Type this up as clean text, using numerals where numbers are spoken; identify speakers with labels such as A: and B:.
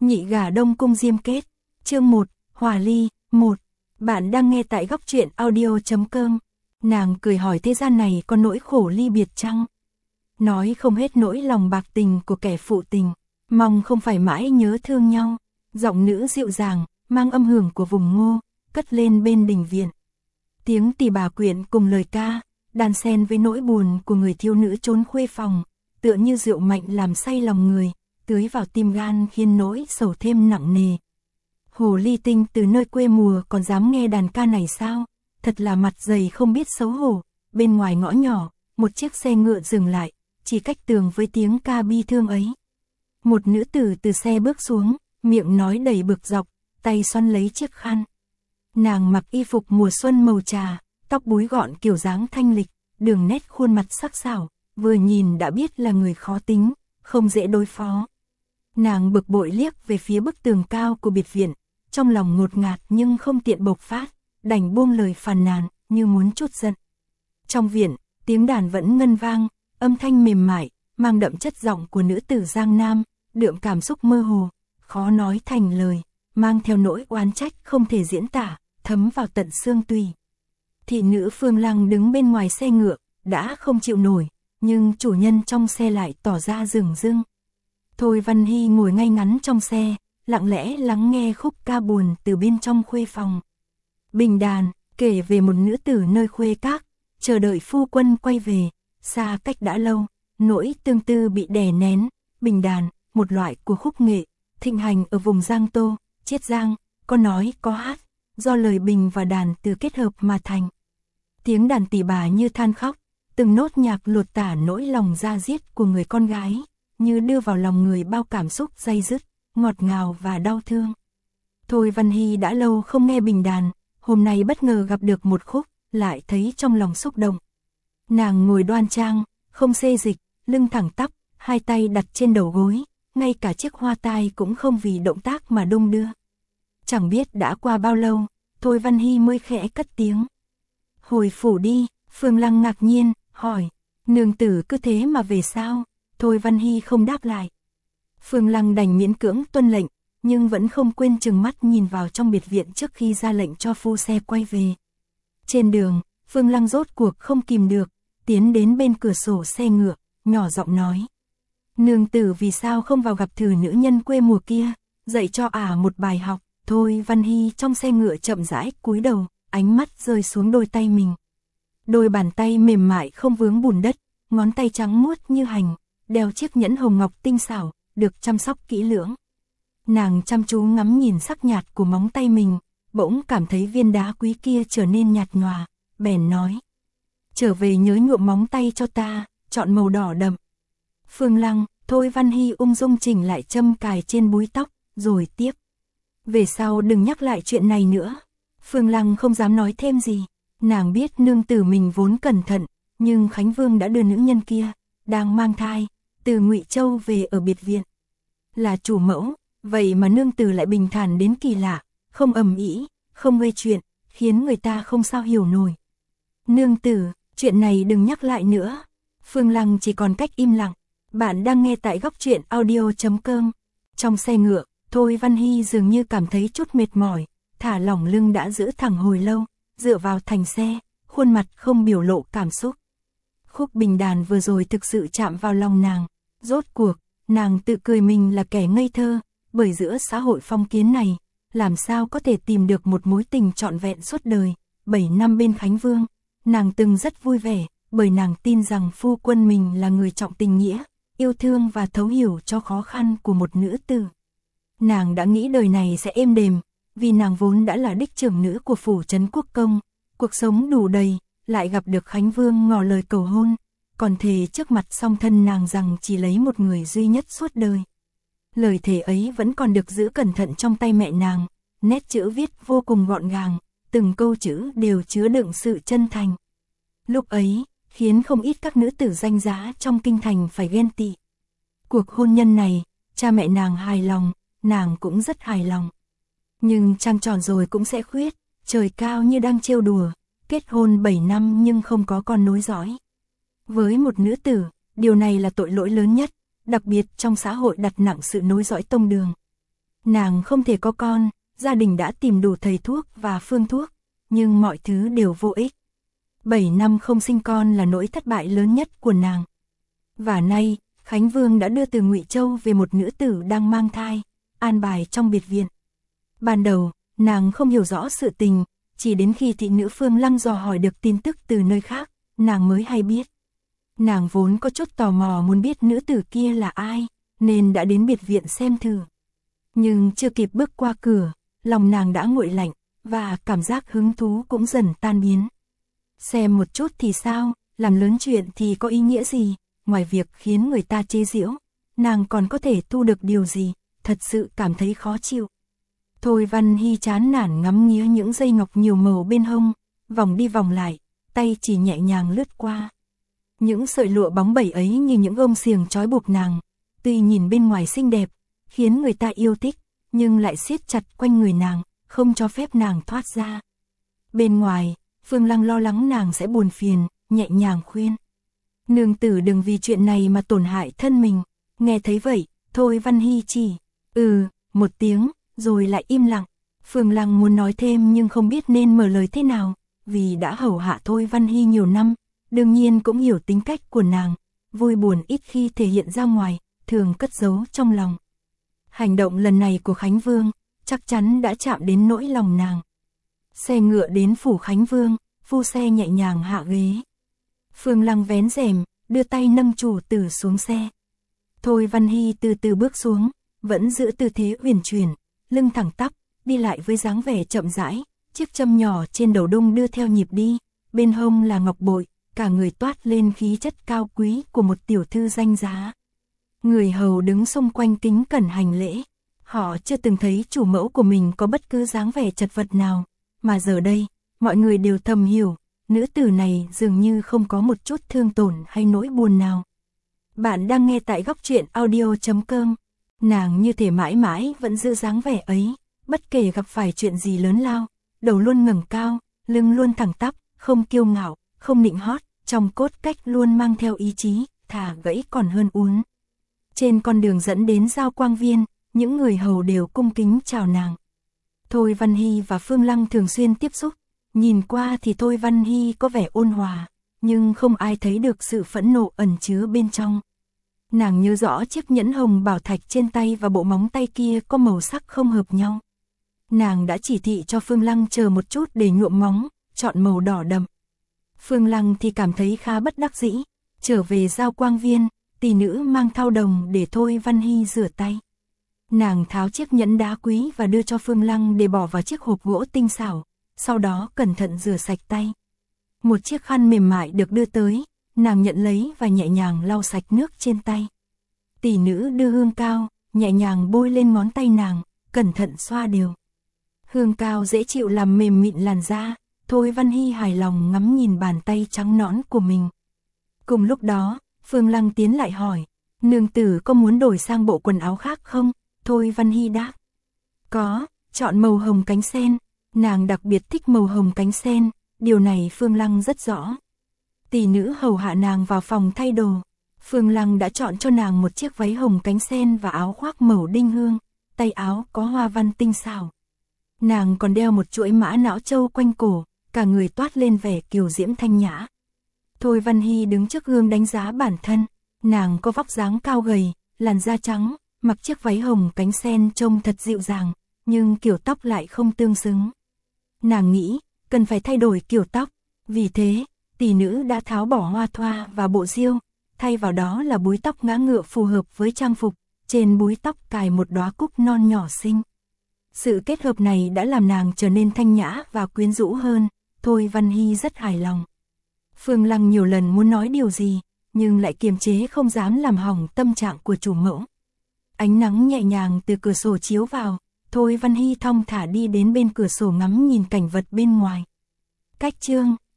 A: Nhị gả Đông Cung Diêm Kết, chương 1, Hòa Ly, 1. Bạn đang nghe tại góc truyện audio.com. Nàng cười hỏi thế gian này có nỗi khổ ly biệt chăng? Nói không hết nỗi lòng bạc tình của kẻ phụ tình, mong không phải mãi nhớ thương nhau. Giọng nữ dịu dàng, mang âm hưởng của vùng Ngô, cất lên bên đình viện. Tiếng tỳ bà quyện cùng lời ca, đan xen với nỗi buồn của người thiếu nữ trốn khuê phòng, tựa như rượu mạnh làm say lòng người, tưới vào tim gan khiến nỗi sầu thêm nặng nề. Hồ ly tinh từ nơi quê mùa còn dám nghe đàn ca này sao? Thật là mặt dày không biết xấu hổ. Bên ngoài ngõ nhỏ, một chiếc xe ngựa dừng lại, chỉ cách tường với tiếng ca bi thương ấy. Một nữ tử từ xe bước xuống, miệng nói đầy bực dọc, tay xoăn lấy chiếc khăn. Nàng mặc y phục mùa xuân màu trà, tóc búi gọn kiểu dáng thanh lịch, đường nét khuôn mặt sắc sảo, vừa nhìn đã biết là người khó tính, không dễ đối phó. Nàng bực bội liếc về phía bức tường cao của biệt viện, trong lòng ngột ngạt nhưng không tiện bộc phát, đành buông lời phàn nàn như muốn trút giận. Trong viện, tiếng đàn vẫn ngân vang, âm thanh mềm mại, mang đậm chất giọng của nữ tử Giang Nam, đượm cảm xúc mơ hồ, khó nói thành lời, mang theo nỗi oán trách không thể diễn tả, thấm vào tận xương tủy. Thị nữ Phương Lăng đứng bên ngoài xe ngựa, đã không chịu nổi, nhưng chủ nhân trong xe lại tỏ ra dửng dưng. Thôi Văn Hy ngồi ngay ngắn trong xe, lặng lẽ lắng nghe khúc ca buồn từ bên trong khuê phòng. Bình đàn, kể về một nữ tử nơi khuê các, chờ đợi phu quân quay về, xa cách đã lâu, nỗi tương tư bị đè nén. Bình đàn, một loại của khúc nghệ, thịnh hành ở vùng Giang Tô, Chiết Giang, có nói có hát, do lời bình và đàn từ kết hợp mà thành. Tiếng đàn tỳ bà như than khóc, từng nốt nhạc lột tả nỗi lòng da diết của người con gái, như đưa vào lòng người bao cảm xúc day dứt, ngọt ngào và đau thương. Thôi Văn Hy đã lâu không nghe bình đàn, hôm nay bất ngờ gặp được một khúc, lại thấy trong lòng xúc động. Nàng ngồi đoan trang, không xê dịch, lưng thẳng tắp, hai tay đặt trên đầu gối, ngay cả chiếc hoa tai cũng không vì động tác mà đung đưa. Chẳng biết đã qua bao lâu, Thôi Văn Hy mới khẽ cất tiếng. Hồi phủ đi. Phương Lăng ngạc nhiên, hỏi, nương tử cứ thế mà về sao? Thôi Văn Hy không đáp lại. Phương Lăng đành miễn cưỡng tuân lệnh, nhưng vẫn không quên chừng mắt nhìn vào trong biệt viện trước khi ra lệnh cho phu xe quay về. Trên đường, Phương Lăng rốt cuộc không kìm được, tiến đến bên cửa sổ xe ngựa, nhỏ giọng nói. Nương tử vì sao không vào gặp thử nữ nhân quê mùa kia, dạy cho một bài học. Thôi Văn Hy trong xe ngựa chậm rãi cúi đầu, ánh mắt rơi xuống đôi tay mình. Đôi bàn tay mềm mại không vướng bùn đất, ngón tay trắng muốt như hành, đeo chiếc nhẫn hồng ngọc tinh xảo, được chăm sóc kỹ lưỡng. Nàng chăm chú ngắm nhìn sắc nhạt của móng tay mình, bỗng cảm thấy viên đá quý kia trở nên nhạt nhòa, bèn nói. Trở về nhớ nhuộm móng tay cho ta, chọn màu đỏ đậm. Phương Lăng, Thôi Văn Hy ung dung chỉnh lại châm cài trên búi tóc, rồi tiếp. Về sau đừng nhắc lại chuyện này nữa. Phương Lăng không dám nói thêm gì. Nàng biết nương tử mình vốn cẩn thận, nhưng Khánh Vương đã đưa nữ nhân kia, đang mang thai, từ Ngụy Châu về ở biệt viện. Là chủ mẫu, vậy mà nương tử lại bình thản đến kỳ lạ, không ầm ĩ, không gây chuyện, khiến người ta không sao hiểu nổi. Nương tử, chuyện này đừng nhắc lại nữa. Phương Lăng chỉ còn cách im lặng. Bạn đang nghe tại góc truyện audio.com. Trong xe ngựa, Thôi Văn Hy dường như cảm thấy chút mệt mỏi, thả lỏng lưng đã giữ thẳng hồi lâu. Dựa vào thành xe, khuôn mặt không biểu lộ cảm xúc. Khúc bình đàn vừa rồi thực sự chạm vào lòng nàng. Rốt cuộc, nàng tự cười mình là kẻ ngây thơ, bởi giữa xã hội phong kiến này, làm sao có thể tìm được một mối tình trọn vẹn suốt đời. 7 năm bên Khánh Vương, nàng từng rất vui vẻ, bởi nàng tin rằng phu quân mình là người trọng tình nghĩa, yêu thương và thấu hiểu cho khó khăn của một nữ tử. Nàng đã nghĩ đời này sẽ êm đềm, vì nàng vốn đã là đích trưởng nữ của phủ trấn quốc công, cuộc sống đủ đầy, lại gặp được Khánh Vương ngỏ lời cầu hôn, còn thề trước mặt song thân nàng rằng chỉ lấy một người duy nhất suốt đời. Lời thề ấy vẫn còn được giữ cẩn thận trong tay mẹ nàng, nét chữ viết vô cùng gọn gàng, từng câu chữ đều chứa đựng sự chân thành. Lúc ấy, khiến không ít các nữ tử danh giá trong kinh thành phải ghen tị. Cuộc hôn nhân này, cha mẹ nàng hài lòng, nàng cũng rất hài lòng. Nhưng trăng tròn rồi cũng sẽ khuyết, trời cao như đang trêu đùa, kết hôn 7 năm nhưng không có con nối dõi. Với một nữ tử, điều này là tội lỗi lớn nhất, đặc biệt trong xã hội đặt nặng sự nối dõi tông đường. Nàng không thể có con, gia đình đã tìm đủ thầy thuốc và phương thuốc, nhưng mọi thứ đều vô ích. 7 năm không sinh con là nỗi thất bại lớn nhất của nàng. Và nay, Khánh Vương đã đưa từ Ngụy Châu về một nữ tử đang mang thai, an bài trong biệt viện. Ban đầu, nàng không hiểu rõ sự tình, chỉ đến khi thị nữ Phương Lăng dò hỏi được tin tức từ nơi khác, nàng mới hay biết. Nàng vốn có chút tò mò muốn biết nữ tử kia là ai, nên đã đến biệt viện xem thử. Nhưng chưa kịp bước qua cửa, lòng nàng đã nguội lạnh, và cảm giác hứng thú cũng dần tan biến. Xem một chút thì sao, làm lớn chuyện thì có ý nghĩa gì, ngoài việc khiến người ta chế giễu, nàng còn có thể thu được điều gì, thật sự cảm thấy khó chịu. Thôi Văn Hy chán nản ngắm nghía những dây ngọc nhiều màu bên hông, vòng đi vòng lại, tay chỉ nhẹ nhàng lướt qua. Những sợi lụa bóng bẩy ấy như những gông xiềng trói buộc nàng, tuy nhìn bên ngoài xinh đẹp, khiến người ta yêu thích, nhưng lại siết chặt quanh người nàng, không cho phép nàng thoát ra. Bên ngoài, Phương Lăng lo lắng nàng sẽ buồn phiền, nhẹ nhàng khuyên. Nương tử đừng vì chuyện này mà tổn hại thân mình. Nghe thấy vậy, Thôi Văn Hy chỉ một tiếng, rồi lại im lặng. Phương Lăng muốn nói thêm nhưng không biết nên mở lời thế nào, vì đã hầu hạ Thôi Văn Hy nhiều năm, đương nhiên cũng hiểu tính cách của nàng, vui buồn ít khi thể hiện ra ngoài, thường cất giấu trong lòng. Hành động lần này của Khánh Vương, chắc chắn đã chạm đến nỗi lòng nàng. Xe ngựa đến phủ Khánh Vương, phu xe nhẹ nhàng hạ ghế. Phương Lăng vén rèm, đưa tay nâng chủ tử xuống xe. Thôi Văn Hy từ từ bước xuống, vẫn giữ tư thế uyển chuyển, lưng thẳng tắp, đi lại với dáng vẻ chậm rãi, chiếc châm nhỏ trên đầu đung đưa theo nhịp đi, bên hông là ngọc bội, cả người toát lên khí chất cao quý của một tiểu thư danh giá. Người hầu đứng xung quanh kính cẩn hành lễ, họ chưa từng thấy chủ mẫu của mình có bất cứ dáng vẻ chật vật nào, mà giờ đây, mọi người đều thầm hiểu, nữ tử này dường như không có một chút thương tổn hay nỗi buồn nào. Bạn đang nghe tại góc truyện audio.com. Nàng như thể mãi mãi vẫn giữ dáng vẻ ấy, bất kể gặp phải chuyện gì lớn lao, đầu luôn ngẩng cao, lưng luôn thẳng tắp, không kiêu ngạo, không nịnh hót, trong cốt cách luôn mang theo ý chí, thà gãy còn hơn uốn. Trên con đường dẫn đến Giao Quang Viên, những người hầu đều cung kính chào nàng. Thôi Văn Hy và Phương Lăng thường xuyên tiếp xúc, nhìn qua thì Thôi Văn Hy có vẻ ôn hòa, nhưng không ai thấy được sự phẫn nộ ẩn chứa bên trong. Nàng nhớ rõ chiếc nhẫn hồng bảo thạch trên tay và bộ móng tay kia có màu sắc không hợp nhau. Nàng đã chỉ thị cho Phương Lăng chờ một chút để nhuộm móng, chọn màu đỏ đậm. Phương Lăng thì cảm thấy khá bất đắc dĩ, trở về Giao Quang Viên, tỷ nữ mang thau đồng để Thôi Văn Hy rửa tay. Nàng tháo chiếc nhẫn đá quý và đưa cho Phương Lăng để bỏ vào chiếc hộp gỗ tinh xảo, sau đó cẩn thận rửa sạch tay. Một chiếc khăn mềm mại được đưa tới, nàng nhận lấy và nhẹ nhàng lau sạch nước trên tay. Tỷ nữ đưa hương cao, nhẹ nhàng bôi lên ngón tay nàng, cẩn thận xoa đều. Hương cao dễ chịu làm mềm mịn làn da, Thôi Văn Hy hài lòng ngắm nhìn bàn tay trắng nõn của mình. Cùng lúc đó, Phương Lăng tiến lại hỏi, nương tử có muốn đổi sang bộ quần áo khác không? Thôi Văn Hy đáp, có, chọn màu hồng cánh sen, nàng đặc biệt thích màu hồng cánh sen, điều này Phương Lăng rất rõ. Tỷ nữ hầu hạ nàng vào phòng thay đồ, Phương Lăng đã chọn cho nàng một chiếc váy hồng cánh sen và áo khoác màu đinh hương, tay áo có hoa văn tinh xảo. Nàng còn đeo một chuỗi mã não châu quanh cổ, cả người toát lên vẻ kiều diễm thanh nhã. Thôi Văn Hy đứng trước gương đánh giá bản thân, nàng có vóc dáng cao gầy, làn da trắng, mặc chiếc váy hồng cánh sen trông thật dịu dàng, nhưng kiểu tóc lại không tương xứng. Nàng nghĩ, cần phải thay đổi kiểu tóc, vì thế, tỷ nữ đã tháo bỏ hoa thoa và bộ diêu, thay vào đó là búi tóc ngã ngựa phù hợp với trang phục, trên búi tóc cài một đóa cúc non nhỏ xinh. Sự kết hợp này đã làm nàng trở nên thanh nhã và quyến rũ hơn, Thôi Văn Hy rất hài lòng. Phương Lăng nhiều lần muốn nói điều gì, nhưng lại kiềm chế không dám làm hỏng tâm trạng của chủ mẫu. Ánh nắng nhẹ nhàng từ cửa sổ chiếu vào, Thôi Văn Hy thong thả đi đến bên cửa sổ ngắm nhìn cảnh vật bên ngoài. Cách chương